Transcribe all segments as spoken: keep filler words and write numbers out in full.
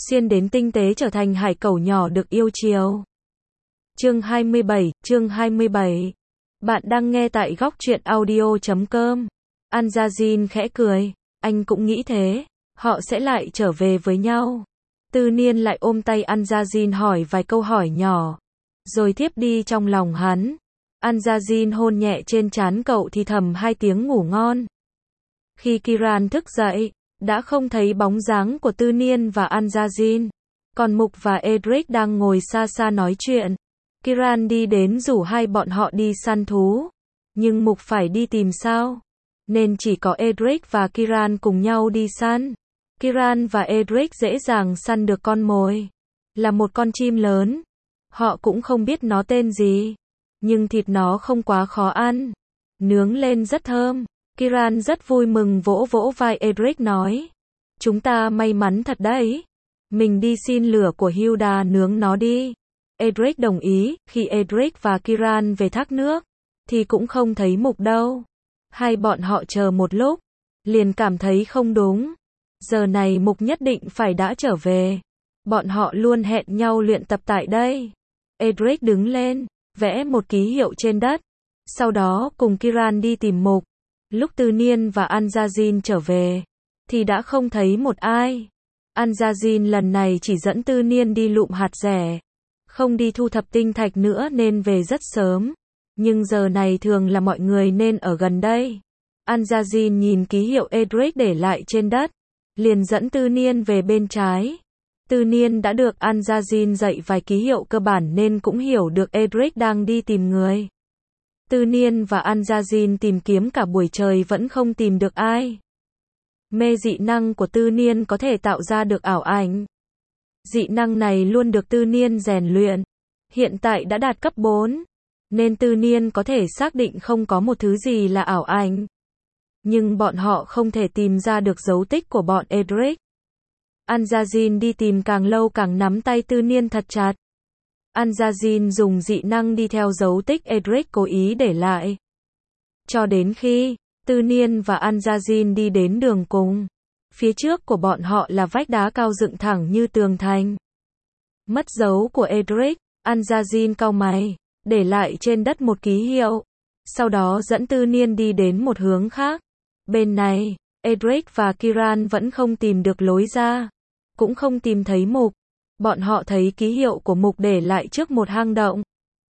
xuyên đến tinh tế trở thành hải cẩu nhỏ được yêu chiều. Chương hai mươi bảy, chương hai mươi bảy. Bạn đang nghe tại góc truyện audio chấm com. Anjazin khẽ cười, anh cũng nghĩ thế, họ sẽ lại trở về với nhau. Tư Niên lại ôm tay Anjazin hỏi vài câu hỏi nhỏ, rồi thiếp đi trong lòng hắn. Anjazin hôn nhẹ trên trán cậu thì thầm hai tiếng ngủ ngon. Khi Kiran thức dậy, đã không thấy bóng dáng của Tư Niên và Anjazin. Còn Mục và Edric đang ngồi xa xa nói chuyện. Kiran đi đến rủ hai bọn họ đi săn thú. Nhưng Mục phải đi tìm sao? Nên chỉ có Edric và Kiran cùng nhau đi săn. Kiran và Edric dễ dàng săn được con mồi. Là một con chim lớn. Họ cũng không biết nó tên gì. Nhưng thịt nó không quá khó ăn. Nướng lên rất thơm. Kiran rất vui mừng vỗ vỗ vai Edric nói. Chúng ta may mắn thật đấy. Mình đi xin lửa của Hilda nướng nó đi. Edric đồng ý. Khi Edric và Kiran về thác nước, thì cũng không thấy Mục đâu. Hai bọn họ chờ một lúc, liền cảm thấy không đúng. Giờ này Mục nhất định phải đã trở về. Bọn họ luôn hẹn nhau luyện tập tại đây. Edric đứng lên, vẽ một ký hiệu trên đất. Sau đó cùng Kiran đi tìm Mục. Lúc Tư Niên và Anjazin trở về, thì đã không thấy một ai. Anjazin lần này chỉ dẫn Tư Niên đi lụm hạt rẻ, không đi thu thập tinh thạch nữa nên về rất sớm. Nhưng giờ này thường là mọi người nên ở gần đây. Anjazin nhìn ký hiệu Edric để lại trên đất, liền dẫn Tư Niên về bên trái. Tư Niên đã được Anjazin dạy vài ký hiệu cơ bản nên cũng hiểu được Edric đang đi tìm người. Tư Niên và Anjazin tìm kiếm cả buổi trời vẫn không tìm được ai. Mê dị năng của Tư Niên có thể tạo ra được ảo ảnh. Dị năng này luôn được Tư Niên rèn luyện. Hiện tại đã đạt cấp bốn. Nên Tư Niên có thể xác định không có một thứ gì là ảo ảnh. Nhưng bọn họ không thể tìm ra được dấu tích của bọn Edric. Anjazin đi tìm càng lâu càng nắm tay Tư Niên thật chặt. Anjazin dùng dị năng đi theo dấu tích Edric cố ý để lại. Cho đến khi Tư Niên và Anjazin đi đến đường cùng. Phía trước của bọn họ là vách đá cao dựng thẳng như tường thành. Mất dấu của Edric, Anjazin cau mày, để lại trên đất một ký hiệu. Sau đó dẫn Tư Niên đi đến một hướng khác. Bên này, Edric và Kiran vẫn không tìm được lối ra. Cũng không tìm thấy Mục. Bọn họ thấy ký hiệu của Mục để lại trước một hang động.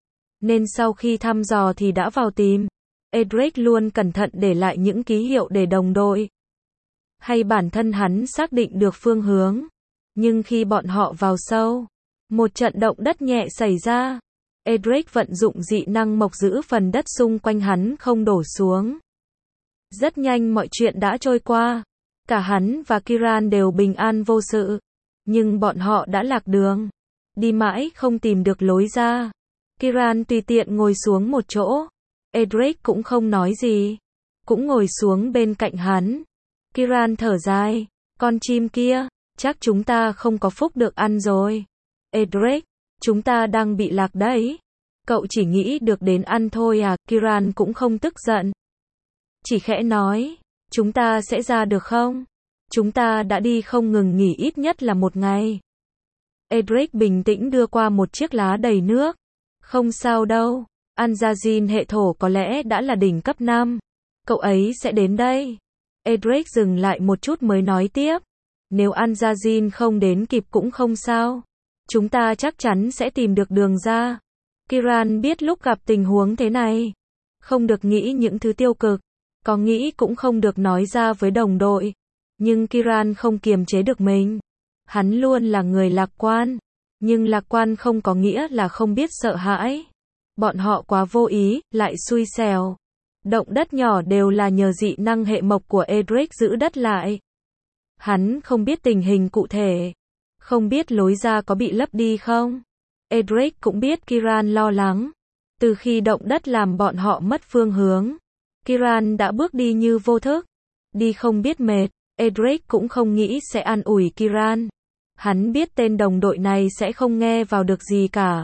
Nên sau khi thăm dò thì đã vào tìm. Edric luôn cẩn thận để lại những ký hiệu để đồng đội. Hay bản thân hắn xác định được phương hướng. Nhưng khi bọn họ vào sâu, một trận động đất nhẹ xảy ra. Edric vận dụng dị năng mộc giữ phần đất xung quanh hắn không đổ xuống. Rất nhanh mọi chuyện đã trôi qua. Cả hắn và Kiran đều bình an vô sự. Nhưng bọn họ đã lạc đường. Đi mãi không tìm được lối ra. Kiran tùy tiện ngồi xuống một chỗ. Edric cũng không nói gì. Cũng ngồi xuống bên cạnh hắn. Kiran thở dài. Con chim kia, chắc chúng ta không có phúc được ăn rồi. Edric, chúng ta đang bị lạc đấy. Cậu chỉ nghĩ được đến ăn thôi à? Kiran cũng không tức giận. Chỉ khẽ nói, chúng ta sẽ ra được không? Chúng ta đã đi không ngừng nghỉ ít nhất là một ngày. Edric bình tĩnh đưa qua một chiếc lá đầy nước. Không sao đâu. Anjazin hệ thổ có lẽ đã là đỉnh cấp năm. Cậu ấy sẽ đến đây. Edric dừng lại một chút mới nói tiếp. Nếu Anjazin không đến kịp cũng không sao. Chúng ta chắc chắn sẽ tìm được đường ra. Kiran biết lúc gặp tình huống thế này, không được nghĩ những thứ tiêu cực. Có nghĩ cũng không được nói ra với đồng đội. Nhưng Kiran không kiềm chế được mình. Hắn luôn là người lạc quan. Nhưng lạc quan không có nghĩa là không biết sợ hãi. Bọn họ quá vô ý, lại xui xẻo. Động đất nhỏ đều là nhờ dị năng hệ mộc của Edric giữ đất lại. Hắn không biết tình hình cụ thể. Không biết lối ra có bị lấp đi không. Edric cũng biết Kiran lo lắng. Từ khi động đất làm bọn họ mất phương hướng, Kiran đã bước đi như vô thức. Đi không biết mệt. Edric cũng không nghĩ sẽ an ủi Kiran. Hắn biết tên đồng đội này sẽ không nghe vào được gì cả.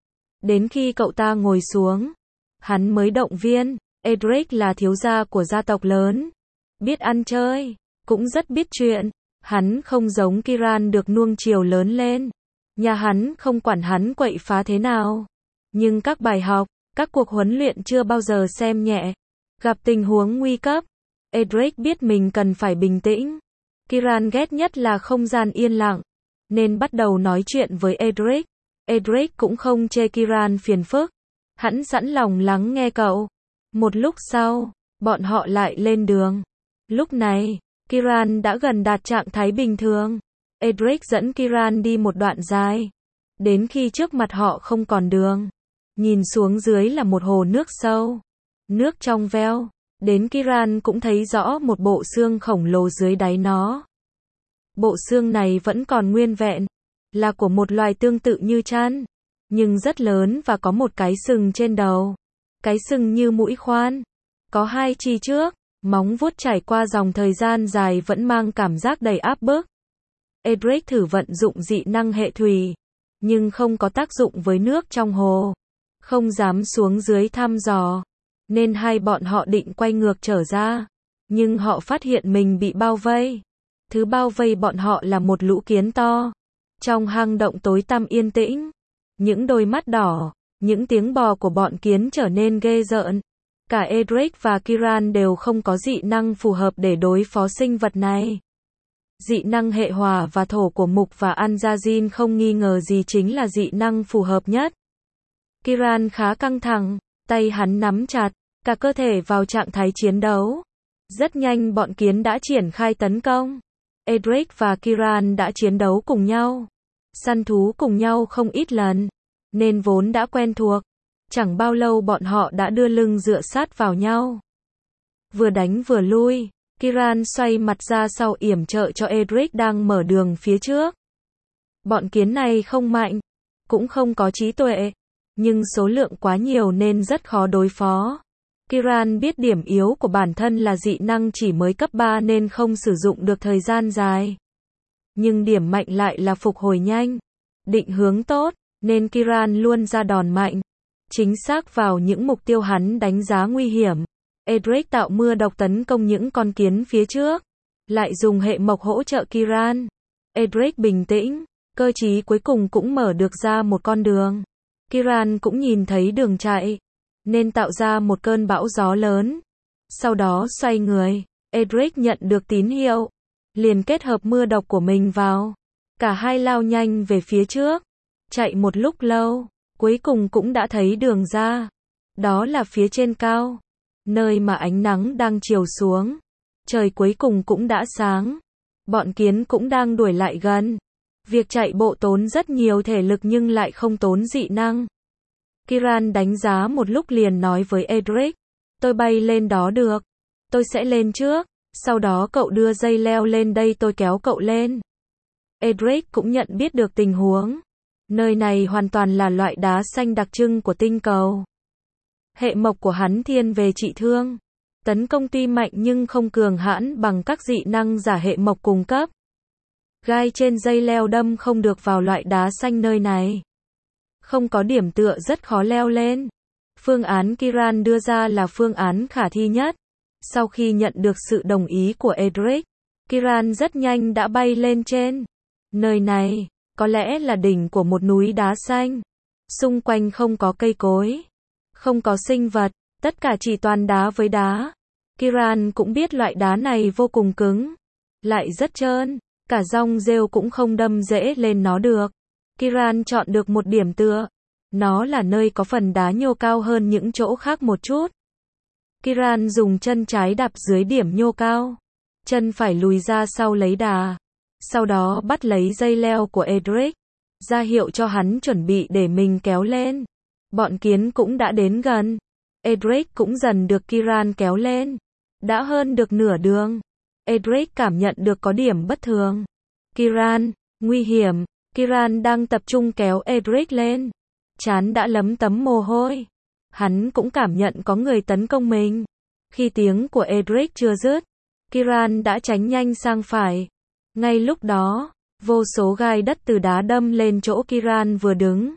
Đến khi cậu ta ngồi xuống, hắn mới động viên. Edric là thiếu gia của gia tộc lớn. Biết ăn chơi, cũng rất biết chuyện. Hắn không giống Kiran được nuông chiều lớn lên. Nhà hắn không quản hắn quậy phá thế nào. Nhưng các bài học, các cuộc huấn luyện chưa bao giờ xem nhẹ. Gặp tình huống nguy cấp, Edric biết mình cần phải bình tĩnh. Kiran ghét nhất là không gian yên lặng, nên bắt đầu nói chuyện với Edric. Edric cũng không chê Kiran phiền phức. Hắn sẵn lòng lắng nghe cậu. Một lúc sau, bọn họ lại lên đường. Lúc này, Kiran đã gần đạt trạng thái bình thường. Edric dẫn Kiran đi một đoạn dài. Đến khi trước mặt họ không còn đường. Nhìn xuống dưới là một hồ nước sâu. Nước trong veo. Đến Kiran cũng thấy rõ một bộ xương khổng lồ dưới đáy nó. Bộ xương này vẫn còn nguyên vẹn. Là của một loài tương tự như chăn. Nhưng rất lớn và có một cái sừng trên đầu. Cái sừng như mũi khoan. Có hai chi trước. Móng vuốt trải qua dòng thời gian dài vẫn mang cảm giác đầy áp bức. Edric thử vận dụng dị năng hệ thủy. Nhưng không có tác dụng với nước trong hồ. Không dám xuống dưới thăm dò. Nên hai bọn họ định quay ngược trở ra. Nhưng họ phát hiện mình bị bao vây. Thứ bao vây bọn họ là một lũ kiến to. Trong hang động tối tăm yên tĩnh. Những đôi mắt đỏ. Những tiếng bò của bọn kiến trở nên ghê rợn. Cả Edric và Kiran đều không có dị năng phù hợp để đối phó sinh vật này. Dị năng hệ hỏa và thổ của Mục và Anjazin không nghi ngờ gì chính là dị năng phù hợp nhất. Kiran khá căng thẳng, tay hắn nắm chặt, cả cơ thể vào trạng thái chiến đấu. Rất nhanh bọn kiến đã triển khai tấn công. Edric và Kiran đã chiến đấu cùng nhau. Săn thú cùng nhau không ít lần. Nên vốn đã quen thuộc. Chẳng bao lâu bọn họ đã đưa lưng dựa sát vào nhau. Vừa đánh vừa lui, Kiran xoay mặt ra sau yểm trợ cho Edric đang mở đường phía trước. Bọn kiến này không mạnh, cũng không có trí tuệ, nhưng số lượng quá nhiều nên rất khó đối phó. Kiran biết điểm yếu của bản thân là dị năng chỉ mới cấp ba nên không sử dụng được thời gian dài. Nhưng điểm mạnh lại là phục hồi nhanh, định hướng tốt, nên Kiran luôn ra đòn mạnh. Chính xác vào những mục tiêu hắn đánh giá nguy hiểm. Edric tạo mưa độc tấn công những con kiến phía trước. Lại dùng hệ mộc hỗ trợ Kiran. Edric bình tĩnh. Cơ trí cuối cùng cũng mở được ra một con đường. Kiran cũng nhìn thấy đường chạy. Nên tạo ra một cơn bão gió lớn. Sau đó xoay người. Edric nhận được tín hiệu. Liền kết hợp mưa độc của mình vào. Cả hai lao nhanh về phía trước. Chạy một lúc lâu. Cuối cùng cũng đã thấy đường ra. Đó là phía trên cao. Nơi mà ánh nắng đang chiếu xuống. Trời cuối cùng cũng đã sáng. Bọn kiến cũng đang đuổi lại gần. Việc chạy bộ tốn rất nhiều thể lực nhưng lại không tốn dị năng. Kiran đánh giá một lúc liền nói với Edric. Tôi bay lên đó được. Tôi sẽ lên trước. Sau đó cậu đưa dây leo lên đây tôi kéo cậu lên. Edric cũng nhận biết được tình huống. Nơi này hoàn toàn là loại đá xanh đặc trưng của tinh cầu. Hệ mộc của hắn thiên về trị thương. Tấn công tuy mạnh nhưng không cường hãn bằng các dị năng giả hệ mộc cùng cấp. Gai trên dây leo đâm không được vào loại đá xanh nơi này. Không có điểm tựa rất khó leo lên. Phương án Kiran đưa ra là phương án khả thi nhất. Sau khi nhận được sự đồng ý của Edric, Kiran rất nhanh đã bay lên trên. Nơi này có lẽ là đỉnh của một núi đá xanh. Xung quanh không có cây cối. Không có sinh vật. Tất cả chỉ toàn đá với đá. Kiran cũng biết loại đá này vô cùng cứng. Lại rất trơn. Cả dong rêu cũng không đâm dễ lên nó được. Kiran chọn được một điểm tựa. Nó là nơi có phần đá nhô cao hơn những chỗ khác một chút. Kiran dùng chân trái đạp dưới điểm nhô cao. Chân phải lùi ra sau lấy đà. Sau đó bắt lấy dây leo của Edric. Ra hiệu cho hắn chuẩn bị để mình kéo lên. Bọn kiến cũng đã đến gần. Edric cũng dần được Kiran kéo lên. Đã hơn được nửa đường. Edric cảm nhận được có điểm bất thường. Kiran, nguy hiểm. Kiran đang tập trung kéo Edric lên. Trán đã lấm tấm mồ hôi. Hắn cũng cảm nhận có người tấn công mình. Khi tiếng của Edric chưa dứt, Kiran đã tránh nhanh sang phải. Ngay lúc đó, vô số gai đất từ đá đâm lên chỗ Kiran vừa đứng.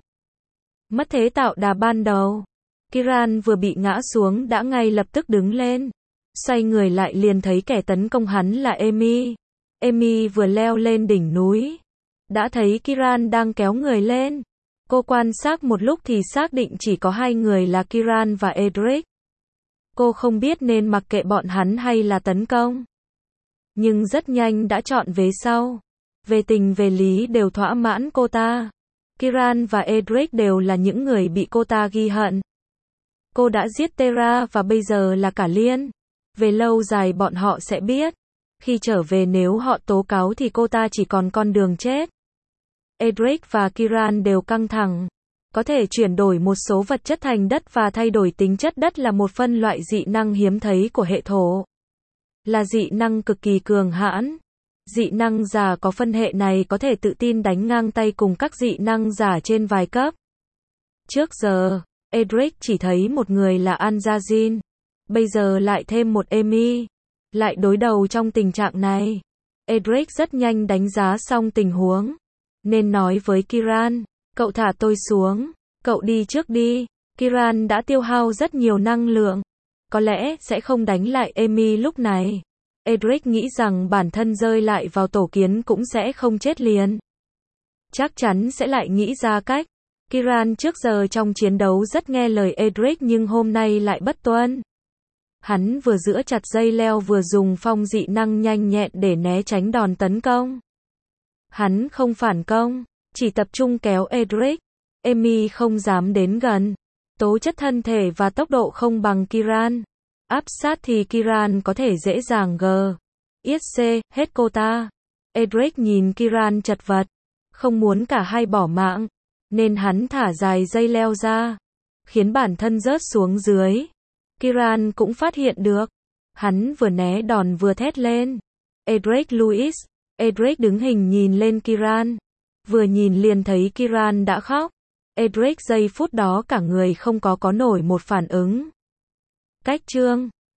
Mất thế tạo đà ban đầu. Kiran vừa bị ngã xuống đã ngay lập tức đứng lên. Xoay người lại liền thấy kẻ tấn công hắn là Emi. Amy vừa leo lên đỉnh núi, đã thấy Kiran đang kéo người lên. Cô quan sát một lúc thì xác định chỉ có hai người là Kiran và Edric. Cô không biết nên mặc kệ bọn hắn hay là tấn công. Nhưng rất nhanh đã chọn vế sau. Về tình về lý đều thỏa mãn cô ta. Kiran và Edric đều là những người bị cô ta ghi hận. Cô đã giết Tera và bây giờ là cả Liên. Về lâu dài bọn họ sẽ biết. Khi trở về nếu họ tố cáo thì cô ta chỉ còn con đường chết. Edric và Kiran đều căng thẳng. Có thể chuyển đổi một số vật chất thành đất và thay đổi tính chất đất là một phân loại dị năng hiếm thấy của hệ thổ. Là dị năng cực kỳ cường hãn. Dị năng giả có phân hệ này có thể tự tin đánh ngang tay cùng các dị năng giả trên vài cấp. Trước giờ, Edric chỉ thấy một người là Anjazin. Bây giờ lại thêm một Amy. Lại đối đầu trong tình trạng này. Edric rất nhanh đánh giá xong tình huống. Nên nói với Kiran, cậu thả tôi xuống, cậu đi trước đi. Kiran đã tiêu hao rất nhiều năng lượng. Có lẽ sẽ không đánh lại Amy lúc này. Edric nghĩ rằng bản thân rơi lại vào tổ kiến cũng sẽ không chết liền. Chắc chắn sẽ lại nghĩ ra cách. Kiran trước giờ trong chiến đấu rất nghe lời Edric nhưng hôm nay lại bất tuân. Hắn vừa giữ chặt dây leo vừa dùng phong dị năng nhanh nhẹn để né tránh đòn tấn công. Hắn không phản công, chỉ tập trung kéo Edric. Amy không dám đến gần. Tố chất thân thể và tốc độ không bằng Kiran. Áp sát thì Kiran có thể dễ dàng gờ. Yết xê, hết cô ta. Edric nhìn Kiran chật vật. Không muốn cả hai bỏ mạng. Nên hắn thả dài dây leo ra. Khiến bản thân rớt xuống dưới. Kiran cũng phát hiện được. Hắn vừa né đòn vừa thét lên. Edric Louis. Edric đứng hình nhìn lên Kiran. Vừa nhìn liền thấy Kiran đã khóc. Edric giây phút đó cả người không có có nổi một phản ứng. Cách chương